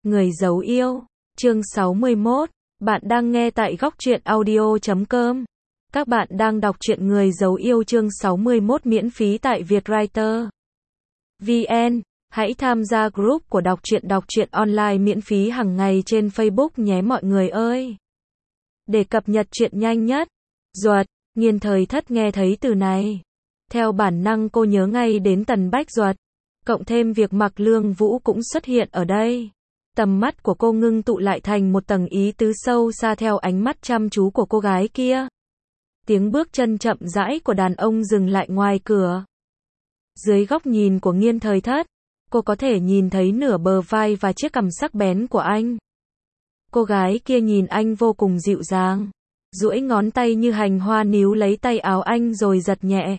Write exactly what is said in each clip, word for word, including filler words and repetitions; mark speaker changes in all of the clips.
Speaker 1: Người giấu yêu, chương sáu mươi mốt, bạn đang nghe tại góc truyện audio chấm com. Các bạn đang đọc truyện Người giấu yêu chương sáu mươi mốt miễn phí tại Vietwriter chấm vn. Hãy tham gia group của đọc truyện đọc truyện online miễn phí hàng ngày trên Facebook nhé mọi người ơi. Để cập nhật truyện nhanh nhất. Duật, Nghiên Thời Thất nghe thấy từ này. Theo bản năng cô nhớ ngay đến Tần Bách Duật. Cộng thêm việc Mạc Lương Vũ cũng xuất hiện ở đây. Tầm mắt của cô ngưng tụ lại thành một tầng ý tứ sâu xa theo ánh mắt chăm chú của cô gái kia. Tiếng bước chân chậm rãi của đàn ông dừng lại ngoài cửa. Dưới góc nhìn của Nghiên Thời Thất, cô có thể nhìn thấy nửa bờ vai và chiếc cằm sắc bén của anh. Cô gái kia nhìn anh vô cùng dịu dàng, duỗi ngón tay như hành hoa níu lấy tay áo anh rồi giật nhẹ.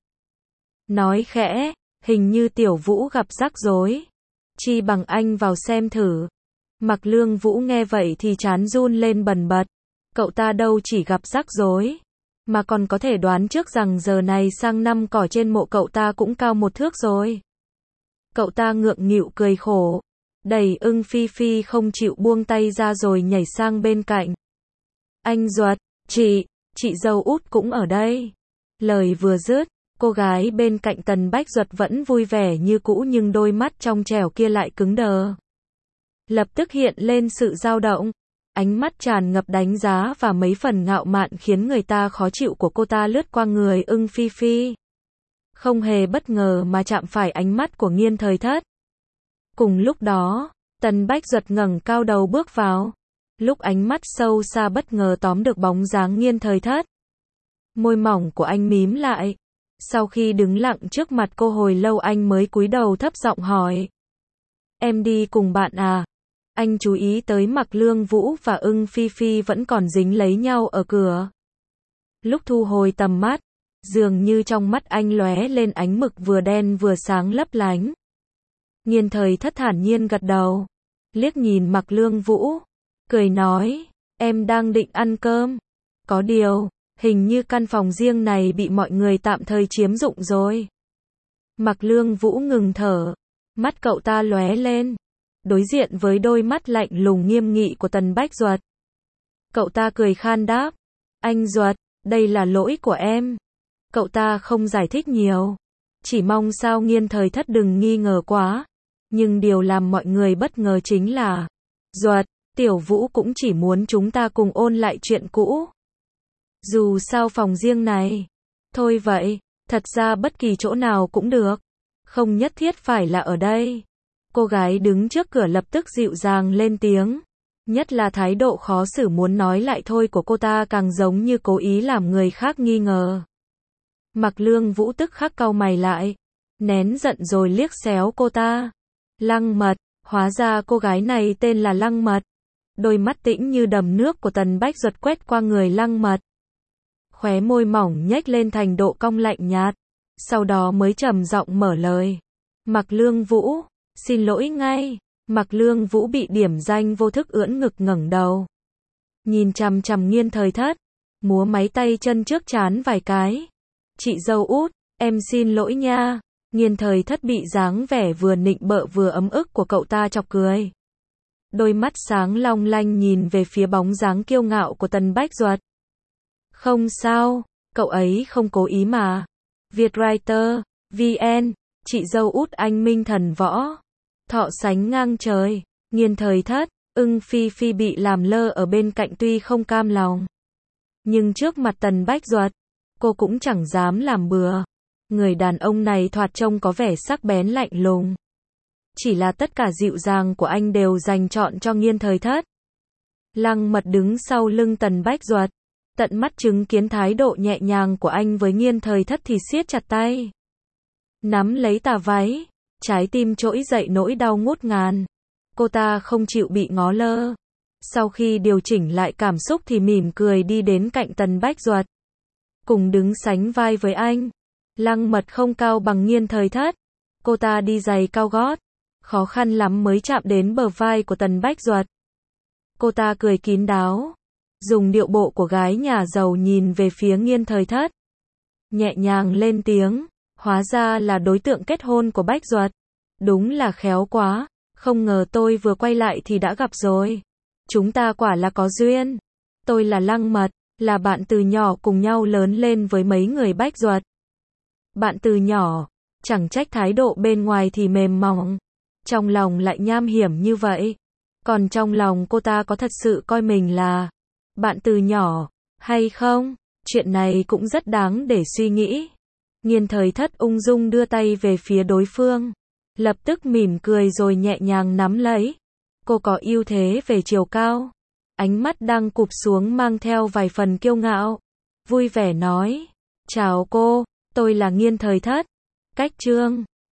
Speaker 1: Nói khẽ, hình như Tiểu Vũ gặp rắc rối. Chi bằng anh vào xem thử. Mạc Lương Vũ nghe vậy thì trán run lên bần bật. Cậu ta đâu chỉ gặp rắc rối, mà còn có thể đoán trước rằng giờ này sang năm cỏ trên mộ cậu ta cũng cao một thước rồi. Cậu ta ngượng nghịu cười khổ, đẩy Ưng Phi Phi không chịu buông tay ra rồi nhảy sang bên cạnh. Anh Duật, chị, chị dâu út cũng ở đây. Lời vừa dứt, cô gái bên cạnh Tần Bách Duật vẫn vui vẻ như cũ nhưng đôi mắt trong trẻo kia lại cứng đờ. Lập tức hiện lên sự dao động, ánh mắt tràn ngập đánh giá và mấy phần ngạo mạn khiến người ta khó chịu của cô ta lướt qua người Ưng Phi Phi. Không hề bất ngờ mà chạm phải ánh mắt của Nghiên Thời Thất. Cùng lúc đó, Tần Bách Duật ngẩng cao đầu bước vào. Lúc ánh mắt sâu xa bất ngờ tóm được bóng dáng Nghiên Thời Thất. Môi mỏng của anh mím lại. Sau khi đứng lặng trước mặt cô hồi lâu anh mới cúi đầu thấp giọng hỏi. Em đi cùng bạn à? Anh chú ý tới Mạc Lương Vũ và Ưng Phi Phi vẫn còn dính lấy nhau ở cửa. Lúc thu hồi tầm mắt, dường như trong mắt anh lóe lên ánh mực vừa đen vừa sáng lấp lánh. Nghiên Thời Thất thản nhiên gật đầu, liếc nhìn Mạc Lương Vũ, cười nói, em đang định ăn cơm. Có điều, hình như căn phòng riêng này bị mọi người tạm thời chiếm dụng rồi. Mạc Lương Vũ ngừng thở, mắt cậu ta lóe lên, đối diện với đôi mắt lạnh lùng nghiêm nghị của Tần Bách Duật. Cậu ta cười khan đáp, anh Duật, đây là lỗi của em. Cậu ta không giải thích nhiều, chỉ mong sao Nghiên Thời Thất đừng nghi ngờ quá. Nhưng điều làm mọi người bất ngờ chính là, Duật, Tiểu Vũ cũng chỉ muốn chúng ta cùng ôn lại chuyện cũ. Dù sao phòng riêng này, thôi vậy, thật ra bất kỳ chỗ nào cũng được, không nhất thiết phải là ở đây. Cô gái đứng trước cửa lập tức dịu dàng lên tiếng, nhất là thái độ khó xử muốn nói lại thôi của cô ta càng giống như cố ý làm người khác nghi ngờ. Mạc Lương Vũ tức khắc cau mày lại, nén giận rồi liếc xéo cô ta. Lăng Mật, hóa ra cô gái này tên là Lăng Mật. Đôi mắt tĩnh như đầm nước của Tần Bách Duật quét qua người Lăng Mật. Khóe môi mỏng nhếch lên thành độ cong lạnh nhạt, sau đó mới trầm giọng mở lời. Mạc Lương Vũ, xin lỗi ngay. Mạc Lương Vũ bị điểm danh vô thức ưỡn ngực ngẩng đầu, nhìn chằm chằm Nghiên Thời Thất, múa máy tay chân trước trán vài cái. Chị dâu út, em xin lỗi nha. Nghiên Thời Thất bị dáng vẻ vừa nịnh bợ vừa ấm ức của cậu ta chọc cười. Đôi mắt sáng long lanh nhìn về phía bóng dáng kiêu ngạo của Tần Bách Duật. Không sao, cậu ấy không cố ý mà. Vietwriter chấm vn, chị dâu út anh minh thần võ. Thọ sánh ngang trời. Nghiên Thời Thất, Ưng Phi Phi bị làm lơ ở bên cạnh tuy không cam lòng, nhưng trước mặt Tần Bách Duật, cô cũng chẳng dám làm bừa. Người đàn ông này thoạt trông có vẻ sắc bén lạnh lùng. Chỉ là tất cả dịu dàng của anh đều dành trọn cho Nghiên Thời Thất. Lăng Mật đứng sau lưng Tần Bách Duật, tận mắt chứng kiến thái độ nhẹ nhàng của anh với Nghiên Thời Thất thì siết chặt tay, nắm lấy tà váy, trái tim trỗi dậy nỗi đau ngút ngàn. Cô ta không chịu bị ngó lơ. Sau khi điều chỉnh lại cảm xúc thì mỉm cười đi đến cạnh Tần Bách Duật, cùng đứng sánh vai với anh. Lăng Mật không cao bằng Nghiên Thời Thất, cô ta đi giày cao gót, khó khăn lắm mới chạm đến bờ vai của Tần Bách Duật. Cô ta cười kín đáo, dùng điệu bộ của gái nhà giàu nhìn về phía Nghiên Thời Thất, nhẹ nhàng lên tiếng, hóa ra là đối tượng kết hôn của Bách Duật. Đúng là khéo quá, Không ngờ tôi vừa quay lại thì đã gặp rồi. Chúng ta quả là có duyên. Tôi là Lăng Mật, là bạn từ nhỏ cùng nhau lớn lên với mấy người Bách Duật. Bạn từ nhỏ, chẳng trách thái độ bên ngoài thì mềm mỏng, trong lòng lại nham hiểm như vậy. Còn trong lòng cô ta có thật sự coi mình là bạn từ nhỏ, hay không? Chuyện này cũng rất đáng để suy nghĩ. Nghiên Thời Thất ung dung đưa tay về phía đối phương, lập tức mỉm cười rồi nhẹ nhàng nắm lấy. Cô có ưu thế về chiều cao, ánh mắt đang cụp xuống mang theo vài phần kiêu ngạo, vui vẻ nói, chào cô, tôi là Nghiên Thời Thất, Cách Trương.